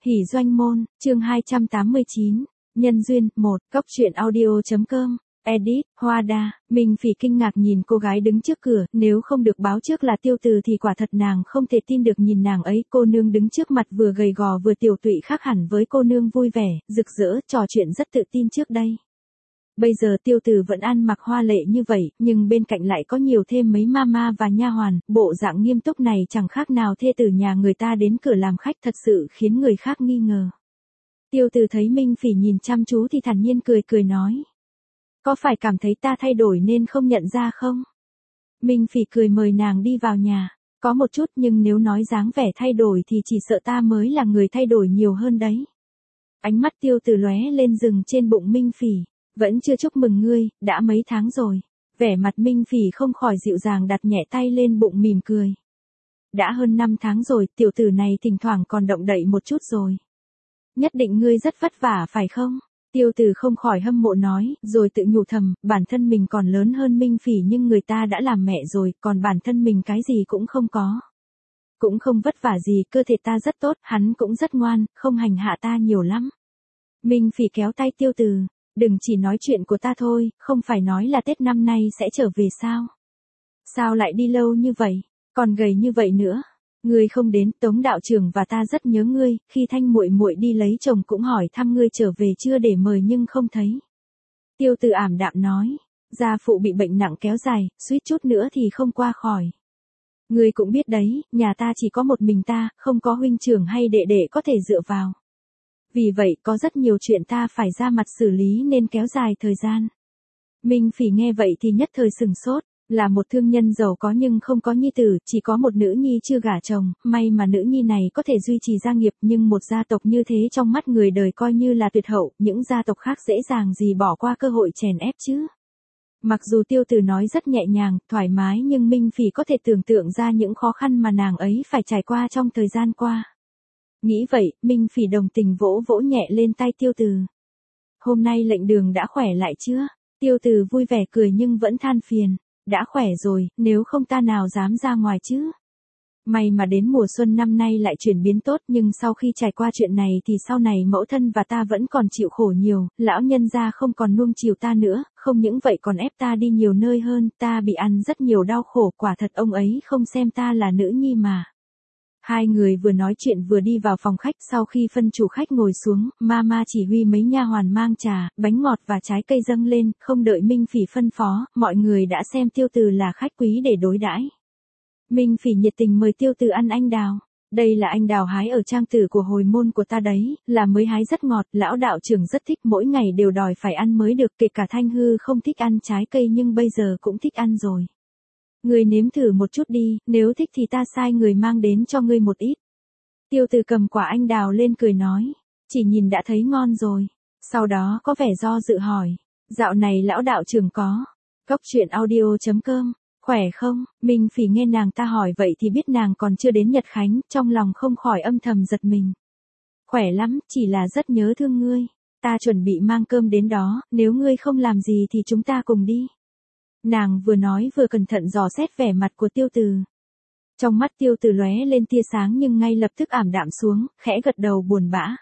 Hỷ doanh môn, chương 289, nhân duyên, 1, Cóc truyện audio.com, edit, Hoa Đa, Minh Phỉ kinh ngạc nhìn cô gái đứng trước cửa, nếu không được báo trước là Tiêu Từ thì quả thật nàng không thể tin được nhìn nàng ấy, cô nương đứng trước mặt vừa gầy gò vừa tiểu tụy khác hẳn với cô nương vui vẻ, rực rỡ, trò chuyện rất tự tin trước đây. Bây giờ Tiêu Từ vẫn ăn mặc hoa lệ như vậy, nhưng bên cạnh lại có nhiều thêm mấy mama và nha hoàn, bộ dạng nghiêm túc này chẳng khác nào thê tử nhà người ta đến cửa làm khách, thật sự khiến người khác nghi ngờ. Tiêu Từ thấy Minh Phỉ nhìn chăm chú thì thản nhiên cười cười nói. Có phải cảm thấy ta thay đổi nên không nhận ra không? Minh Phỉ cười mời nàng đi vào nhà. Có một chút, nhưng nếu nói dáng vẻ thay đổi thì chỉ sợ ta mới là người thay đổi nhiều hơn đấy. Ánh mắt Tiêu Từ lóe lên dừng trên bụng Minh Phỉ. Vẫn chưa chúc mừng ngươi, đã mấy tháng rồi. Vẻ mặt Minh Phỉ không khỏi dịu dàng đặt nhẹ tay lên bụng mỉm cười. Đã hơn 5 tháng rồi, tiểu tử này thỉnh thoảng còn động đậy một chút rồi. Nhất định ngươi rất vất vả phải không? Tiêu Từ không khỏi hâm mộ nói, rồi tự nhủ thầm, bản thân mình còn lớn hơn Minh Phỉ nhưng người ta đã làm mẹ rồi, còn bản thân mình cái gì cũng không có. Cũng không vất vả gì, cơ thể ta rất tốt, hắn cũng rất ngoan, không hành hạ ta nhiều lắm. Minh Phỉ kéo tay Tiêu Từ. Đừng chỉ nói chuyện của ta thôi, không phải nói là Tết năm nay sẽ trở về sao? Sao lại đi lâu như vậy, còn gầy như vậy nữa? Ngươi không đến, Tống đạo trưởng và ta rất nhớ ngươi, khi Thanh muội muội đi lấy chồng cũng hỏi thăm ngươi trở về chưa để mời nhưng không thấy. Tiêu Từ ảm đạm nói, gia phụ bị bệnh nặng kéo dài, suýt chút nữa thì không qua khỏi. Ngươi cũng biết đấy, nhà ta chỉ có một mình ta, không có huynh trưởng hay đệ đệ có thể dựa vào. Vì vậy có rất nhiều chuyện ta phải ra mặt xử lý nên kéo dài thời gian. Minh Phỉ nghe vậy thì nhất thời sừng sốt, là một thương nhân giàu có nhưng không có nhi tử, chỉ có một nữ nhi chưa gả chồng, may mà nữ nhi này có thể duy trì gia nghiệp nhưng một gia tộc như thế trong mắt người đời coi như là tuyệt hậu, những gia tộc khác dễ dàng gì bỏ qua cơ hội chèn ép chứ. Mặc dù Tiêu Từ nói rất nhẹ nhàng, thoải mái nhưng Minh Phỉ có thể tưởng tượng ra những khó khăn mà nàng ấy phải trải qua trong thời gian qua. Nghĩ vậy, Minh Phỉ đồng tình vỗ vỗ nhẹ lên tay Tiêu Từ. Hôm nay lệnh đường đã khỏe lại chưa? Tiêu Từ vui vẻ cười nhưng vẫn than phiền. Đã khỏe rồi, nếu không ta nào dám ra ngoài chứ? May mà đến mùa xuân năm nay lại chuyển biến tốt nhưng sau khi trải qua chuyện này thì sau này mẫu thân và ta vẫn còn chịu khổ nhiều, lão nhân gia không còn nuông chiều ta nữa, không những vậy còn ép ta đi nhiều nơi hơn, ta bị ăn rất nhiều đau khổ, quả thật ông ấy không xem ta là nữ nhi mà. Hai người vừa nói chuyện vừa đi vào phòng khách, sau khi phân chủ khách ngồi xuống, mama chỉ huy mấy nha hoàn mang trà, bánh ngọt và trái cây dâng lên, không đợi Minh Phỉ phân phó, mọi người đã xem Tiêu Từ là khách quý để đối đãi. Minh Phỉ nhiệt tình mời Tiêu Từ ăn anh đào. Đây là anh đào hái ở trang tử của hồi môn của ta đấy, là mới hái rất ngọt, lão đạo trưởng rất thích, mỗi ngày đều đòi phải ăn mới được, kể cả Thanh Hư không thích ăn trái cây nhưng bây giờ cũng thích ăn rồi. Ngươi nếm thử một chút đi, nếu thích thì ta sai người mang đến cho ngươi một ít. Tiêu Từ cầm quả anh đào lên cười nói, chỉ nhìn đã thấy ngon rồi. Sau đó có vẻ do dự hỏi, dạo này lão đạo trưởng có. Cóc truyện audio.com, khỏe không? Minh Phỉ nghe nàng ta hỏi vậy thì biết nàng còn chưa đến Nhật Khánh, trong lòng không khỏi âm thầm giật mình. Khỏe lắm, chỉ là rất nhớ thương ngươi. Ta chuẩn bị mang cơm đến đó, nếu ngươi không làm gì thì chúng ta cùng đi. Nàng vừa nói vừa cẩn thận dò xét vẻ mặt của Tiêu Từ. Trong mắt Tiêu Từ lóe lên tia sáng nhưng ngay lập tức ảm đạm xuống, khẽ gật đầu buồn bã.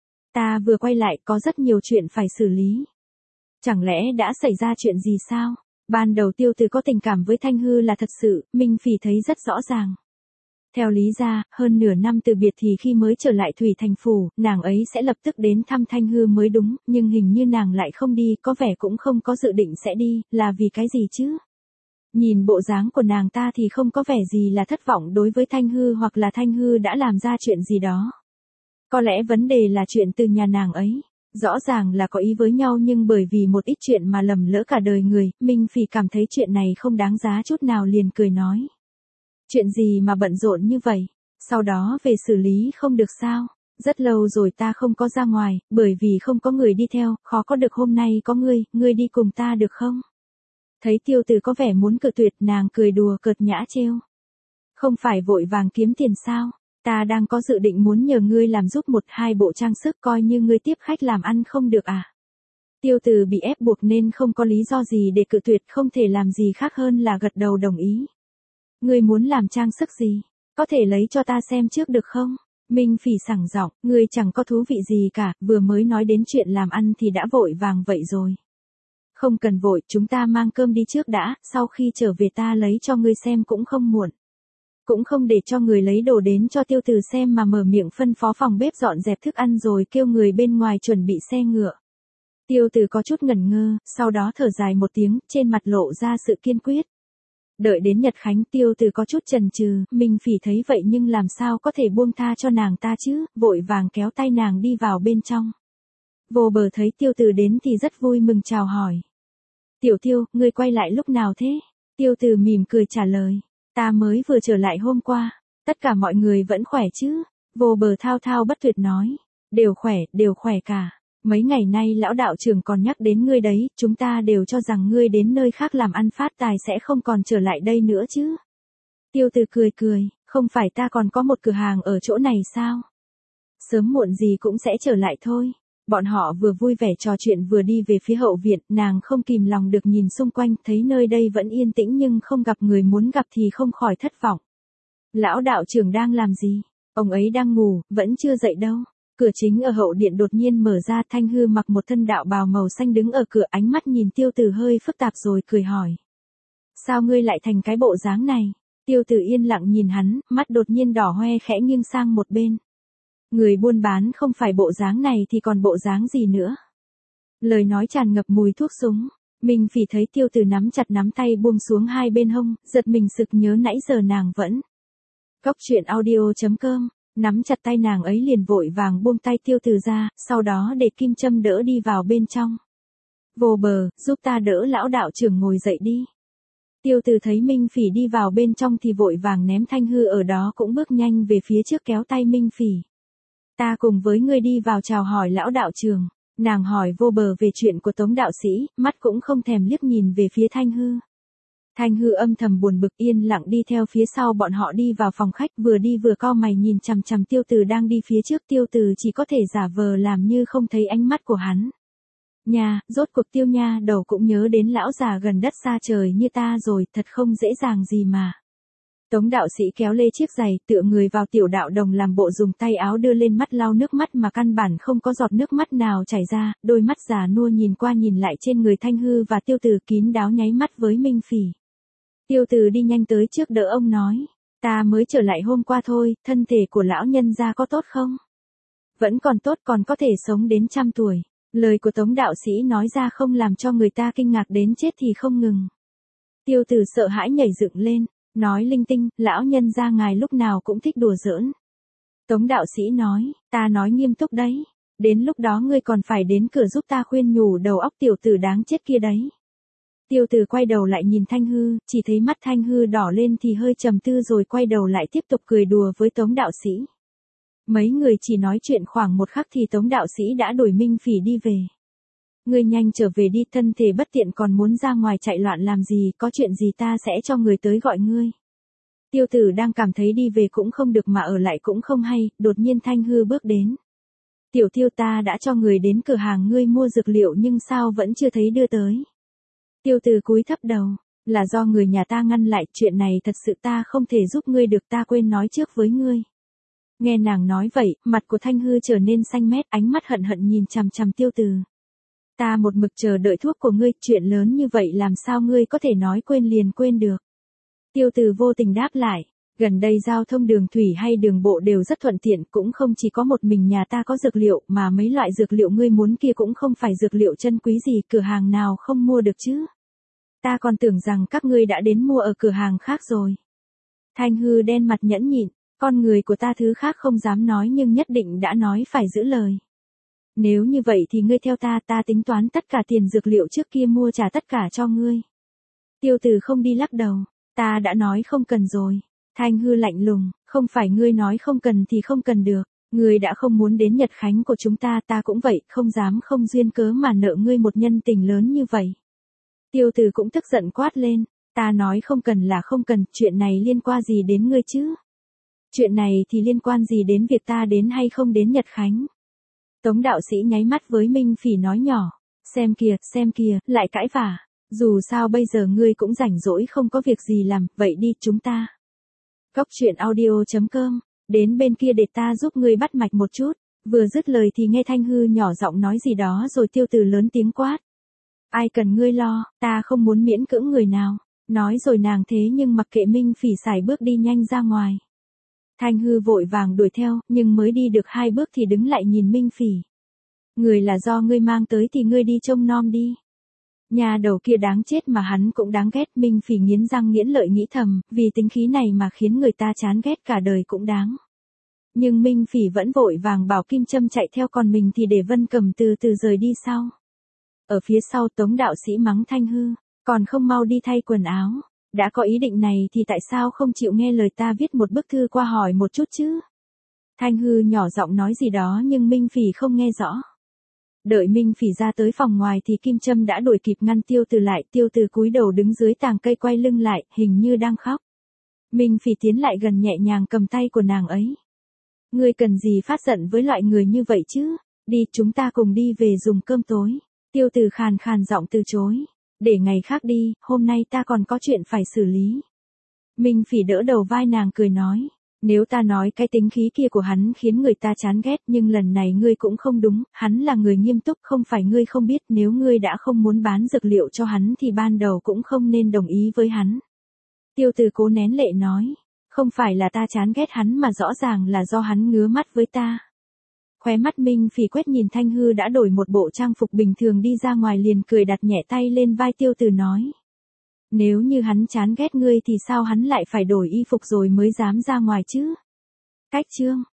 Ta vừa quay lại có rất nhiều chuyện phải xử lý. Chẳng lẽ đã xảy ra chuyện gì sao? Ban đầu Tiêu Từ có tình cảm với Thanh Hư là thật sự, Minh Phỉ thấy rất rõ ràng. Theo lý ra, hơn nửa năm từ biệt thì khi mới trở lại Thủy Thành Phủ, nàng ấy sẽ lập tức đến thăm Thanh Hư mới đúng, nhưng hình như nàng lại không đi, có vẻ cũng không có dự định sẽ đi, là vì cái gì chứ? Nhìn bộ dáng của nàng ta thì không có vẻ gì là thất vọng đối với Thanh Hư hoặc là Thanh Hư đã làm ra chuyện gì đó. Có lẽ vấn đề là chuyện từ nhà nàng ấy. Rõ ràng là có ý với nhau nhưng bởi vì một ít chuyện mà lầm lỡ cả đời người, Minh Phỉ cảm thấy chuyện này không đáng giá chút nào liền cười nói. Chuyện gì mà bận rộn như vậy? Sau đó về xử lý không được sao? Rất lâu rồi ta không có ra ngoài, bởi vì không có người đi theo, khó có được hôm nay có ngươi đi cùng ta được không? Thấy Tiêu Từ có vẻ muốn cự tuyệt, nàng cười đùa cợt nhã trêu. Không phải vội vàng kiếm tiền sao? Ta đang có dự định muốn nhờ ngươi làm giúp một hai bộ trang sức coi như ngươi tiếp khách làm ăn không được à? Tiêu Từ bị ép buộc nên không có lý do gì để cự tuyệt, không thể làm gì khác hơn là gật đầu đồng ý. Ngươi muốn làm trang sức gì? Có thể lấy cho ta xem trước được không? Minh Phỉ sảng giọng, ngươi chẳng có thú vị gì cả, vừa mới nói đến chuyện làm ăn thì đã vội vàng vậy rồi. Không cần vội, chúng ta mang cơm đi trước đã, sau khi trở về ta lấy cho ngươi xem cũng không muộn. Cũng không để cho người lấy đồ đến cho Tiêu Từ xem mà mở miệng phân phó phòng bếp dọn dẹp thức ăn rồi kêu người bên ngoài chuẩn bị xe ngựa. Tiêu Từ có chút ngẩn ngơ, sau đó thở dài một tiếng, trên mặt lộ ra sự kiên quyết. Đợi đến Nhật Khánh Tiêu Từ có chút chần chừ, Minh Phỉ thấy vậy nhưng làm sao có thể buông tha cho nàng ta chứ, vội vàng kéo tay nàng đi vào bên trong. Vô Bờ thấy Tiêu Từ đến thì rất vui mừng chào hỏi. Tiểu Tiêu, ngươi quay lại lúc nào thế? Tiêu Từ mỉm cười trả lời. Ta mới vừa trở lại hôm qua, tất cả mọi người vẫn khỏe chứ? Vô Bờ thao thao bất tuyệt nói. Đều khỏe cả. Mấy ngày nay lão đạo trưởng còn nhắc đến ngươi đấy, chúng ta đều cho rằng ngươi đến nơi khác làm ăn phát tài sẽ không còn trở lại đây nữa chứ. Tiêu Từ cười, không phải ta còn có một cửa hàng ở chỗ này sao? Sớm muộn gì cũng sẽ trở lại thôi. Bọn họ vừa vui vẻ trò chuyện vừa đi về phía hậu viện, nàng không kìm lòng được nhìn xung quanh, thấy nơi đây vẫn yên tĩnh nhưng không gặp người muốn gặp thì không khỏi thất vọng. Lão đạo trưởng đang làm gì? Ông ấy đang ngủ, vẫn chưa dậy đâu. Cửa chính ở hậu điện đột nhiên mở ra, Thanh Hư mặc một thân đạo bào màu xanh đứng ở cửa, ánh mắt nhìn Tiêu Từ hơi phức tạp rồi cười hỏi. Sao ngươi lại thành cái bộ dáng này? Tiêu Từ yên lặng nhìn hắn, mắt đột nhiên đỏ hoe khẽ nghiêng sang một bên. Người buôn bán không phải bộ dáng này thì còn bộ dáng gì nữa? Lời nói tràn ngập mùi thuốc súng. Minh Phỉ thấy Tiêu Từ nắm chặt nắm tay buông xuống hai bên hông, giật mình sực nhớ nãy giờ nàng vẫn. Cóc truyện audio.com, nắm chặt tay nàng ấy liền vội vàng buông tay Tiêu Từ ra, sau đó để kim châm đỡ đi vào bên trong. Vô Bờ, giúp ta đỡ lão đạo trưởng ngồi dậy đi. Tiêu Từ thấy Minh Phỉ đi vào bên trong thì vội vàng ném Thanh Hư ở đó cũng bước nhanh về phía trước kéo tay Minh Phỉ. Ta cùng với ngươi đi vào chào hỏi lão đạo trưởng. Nàng hỏi Vô Bờ về chuyện của Tống đạo sĩ, mắt cũng không thèm liếc nhìn về phía Thanh Hư. Thanh Hư âm thầm buồn bực yên lặng đi theo phía sau bọn họ đi vào phòng khách, vừa đi vừa cau mày nhìn chằm chằm Tiêu Từ đang đi phía trước. Tiêu Từ chỉ có thể giả vờ làm như không thấy ánh mắt của hắn. Nha, rốt cuộc Tiêu nha đầu cũng nhớ đến lão già gần đất xa trời như ta rồi, thật không dễ dàng gì mà. Tống đạo sĩ kéo lê chiếc giày, tựa người vào tiểu đạo đồng làm bộ dùng tay áo đưa lên mắt lau nước mắt mà căn bản không có giọt nước mắt nào chảy ra, đôi mắt già nua nhìn qua nhìn lại trên người Thanh Hư và Tiêu Từ kín đáo nháy mắt với Minh Phỉ. Tiêu Từ đi nhanh tới trước đỡ ông nói, ta mới trở lại hôm qua thôi, thân thể của lão nhân gia có tốt không? Vẫn còn tốt, còn có thể sống đến 100 tuổi. Lời của Tống đạo sĩ nói ra không làm cho người ta kinh ngạc đến chết thì không ngừng. Tiêu Từ sợ hãi nhảy dựng lên. Nói linh tinh, lão nhân gia ngài lúc nào cũng thích đùa giỡn. Tống đạo sĩ nói, ta nói nghiêm túc đấy. Đến lúc đó ngươi còn phải đến cửa giúp ta khuyên nhủ đầu óc tiểu tử đáng chết kia đấy. Tiêu Từ quay đầu lại nhìn Thanh Hư, chỉ thấy mắt Thanh Hư đỏ lên thì hơi trầm tư rồi quay đầu lại tiếp tục cười đùa với Tống đạo sĩ. Mấy người chỉ nói chuyện khoảng một khắc thì Tống đạo sĩ đã đuổi Minh Phỉ đi về. Ngươi nhanh trở về đi, thân thể bất tiện còn muốn ra ngoài chạy loạn làm gì, có chuyện gì ta sẽ cho người tới gọi ngươi. Tiêu Tử đang cảm thấy đi về cũng không được mà ở lại cũng không hay, đột nhiên Thanh Hư bước đến. Tiểu Tiêu, ta đã cho người đến cửa hàng ngươi mua dược liệu nhưng sao vẫn chưa thấy đưa tới. Tiêu Tử cúi thấp đầu, là do người nhà ta ngăn lại, chuyện này thật sự ta không thể giúp ngươi được, ta quên nói trước với ngươi. Nghe nàng nói vậy, mặt của Thanh Hư trở nên xanh mét, ánh mắt hận hận nhìn chằm chằm Tiêu Tử. Ta một mực chờ đợi thuốc của ngươi, chuyện lớn như vậy làm sao ngươi có thể nói quên liền quên được. Tiêu Từ vô tình đáp lại, gần đây giao thông đường thủy hay đường bộ đều rất thuận tiện, cũng không chỉ có một mình nhà ta có dược liệu, mà mấy loại dược liệu ngươi muốn kia cũng không phải dược liệu chân quý gì, cửa hàng nào không mua được chứ. Ta còn tưởng rằng các ngươi đã đến mua ở cửa hàng khác rồi. Thanh Hư đen mặt nhẫn nhịn, con người của ta thứ khác không dám nói nhưng nhất định đã nói phải giữ lời. Nếu như vậy thì ngươi theo ta, ta tính toán tất cả tiền dược liệu trước kia mua trả tất cả cho ngươi. Tiêu Từ không đi lắc đầu, ta đã nói không cần rồi. Thanh Hư lạnh lùng, không phải ngươi nói không cần thì không cần được, ngươi đã không muốn đến nhật khánh của chúng ta, ta cũng vậy, không dám không duyên cớ mà nợ ngươi một nhân tình lớn như vậy. Tiêu Từ cũng tức giận quát lên, ta nói không cần là không cần, chuyện này liên quan gì đến ngươi chứ? Chuyện này thì liên quan gì đến việc ta đến hay không đến nhật khánh? Tống đạo sĩ nháy mắt với Minh Phỉ nói nhỏ, xem kìa, lại cãi vả. Dù sao bây giờ ngươi cũng rảnh rỗi không có việc gì làm, vậy đi chúng ta. Cóc truyện audio.com Đến bên kia để ta giúp ngươi bắt mạch một chút. Vừa dứt lời thì nghe Thanh Hư nhỏ giọng nói gì đó rồi Tiêu Từ lớn tiếng quát. Ai cần ngươi lo, ta không muốn miễn cưỡng người nào. Nói rồi nàng thế nhưng mặc kệ Minh Phỉ sải bước đi nhanh ra ngoài. Thanh Hư vội vàng đuổi theo, nhưng mới đi được 2 bước thì đứng lại nhìn Minh Phỉ. Người là do ngươi mang tới thì ngươi đi trông nom đi. Nhà đầu kia đáng chết mà hắn cũng đáng ghét. Minh Phỉ nghiến răng nghiến lợi nghĩ thầm, vì tính khí này mà khiến người ta chán ghét cả đời cũng đáng. Nhưng Minh Phỉ vẫn vội vàng bảo Kim Châm chạy theo, còn mình thì để Vân Cầm từ từ rời đi sau. Ở phía sau Tống đạo sĩ mắng Thanh Hư, còn không mau đi thay quần áo. Đã có ý định này thì tại sao không chịu nghe lời ta viết một bức thư qua hỏi một chút chứ? Thanh Hư nhỏ giọng nói gì đó nhưng Minh Phỉ không nghe rõ. Đợi Minh Phỉ ra tới phòng ngoài thì Kim Châm đã đuổi kịp ngăn Tiêu Từ lại. Tiêu Từ cúi đầu đứng dưới tàng cây quay lưng lại, hình như đang khóc. Minh Phỉ tiến lại gần nhẹ nhàng cầm tay của nàng ấy. Ngươi cần gì phát giận với loại người như vậy chứ? Đi, chúng ta cùng đi về dùng cơm tối. Tiêu Từ khàn khàn giọng từ chối. Để ngày khác đi, hôm nay ta còn có chuyện phải xử lý. Minh Phỉ đỡ đầu vai nàng cười nói. Nếu ta nói cái tính khí kia của hắn khiến người ta chán ghét, nhưng lần này ngươi cũng không đúng, hắn là người nghiêm túc, không phải ngươi không biết, nếu ngươi đã không muốn bán dược liệu cho hắn thì ban đầu cũng không nên đồng ý với hắn. Tiêu Từ cố nén lệ nói. Không phải là ta chán ghét hắn mà rõ ràng là do hắn ngứa mắt với ta. Khóe mắt Minh Phỉ quét nhìn Thanh Hư đã đổi một bộ trang phục bình thường đi ra ngoài, liền cười đặt nhẹ tay lên vai Tiêu Từ nói. Nếu như hắn chán ghét ngươi thì sao hắn lại phải đổi y phục rồi mới dám ra ngoài chứ? Cách chương